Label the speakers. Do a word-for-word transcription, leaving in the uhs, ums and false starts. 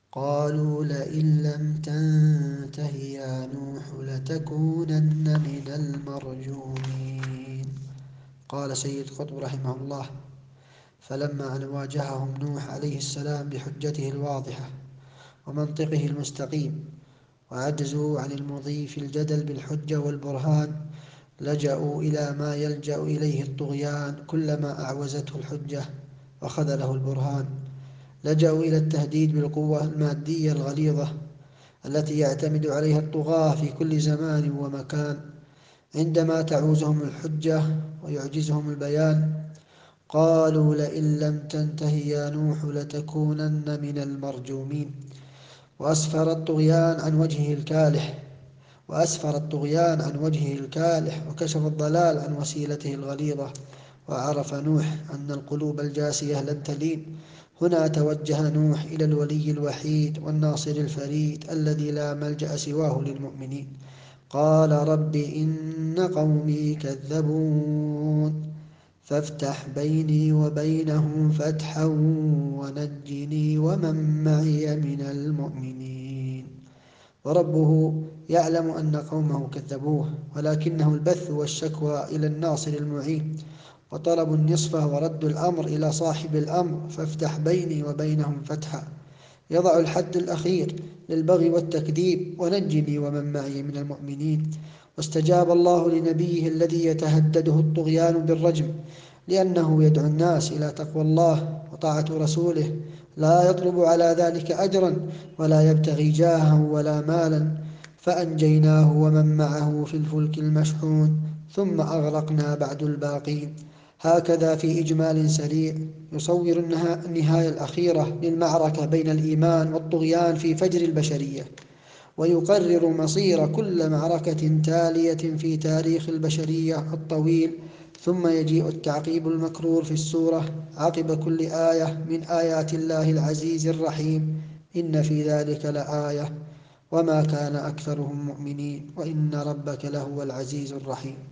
Speaker 1: قالوا لئن لم تنته يا نوح لتكونن من المرجومين. قال سيد قطب رحمه الله: فلما أن واجههم نوح عليه السلام بحجته الواضحة ومنطقه المستقيم وعجزوا عن المضي في الجدل بالحجة والبرهان، لجأوا إلى ما يلجأ إليه الطغيان كلما أعوزته الحجة وخذله البرهان. لجأوا إلى التهديد بالقوة المادية الغليظة التي يعتمد عليها الطغاة في كل زمان ومكان عندما تعوزهم الحجة ويعجزهم البيان. قالوا لئن لم تنته يا نوح لتكونن من المرجومين. وأسفر الطغيان عن وجهه الكالح وأسفر الطغيان عن وجهه الكالح وكشف الضلال عن وسيلته الغليظة. وعرف نوح أن القلوب الجاسية لن تلين. هنا توجه نوح إلى الولي الوحيد والناصر الفريد الذي لا ملجأ سواه للمؤمنين. قال رب إن قومي كذبون فافتح بيني وبينهم فتحا ونجني ومن معي من المؤمنين. وربه يعلم أن قومه كذبوه، ولكنه البث والشكوى إلى الناصر المعين وطلب النصفة ورد الأمر إلى صاحب الأمر. فافتح بيني وبينهم فتحا يضع الحد الأخير للبغي والتكذيب ونجني ومن معي من المؤمنين. واستجاب الله لنبيه الذي يتهدده الطغيان بالرجم، لأنه يدعو الناس إلى تقوى الله وطاعة رسوله، لا يطلب على ذلك أجرا ولا يبتغي جاها ولا مالا. فأنجيناه ومن معه في الفلك المشحون ثم أغرقنا بعد الباقين. هكذا في إجمال سريع يصور النهاية الأخيرة للمعركة بين الإيمان والطغيان في فجر البشرية، ويقرر مصير كل معركة تالية في تاريخ البشرية الطويل. ثم يجيء التعقيب المكرور في السورة عقب كل آية من آيات الله العزيز الرحيم: إن في ذلك لآية وما كان أكثرهم مؤمنين وإن ربك لهو العزيز الرحيم.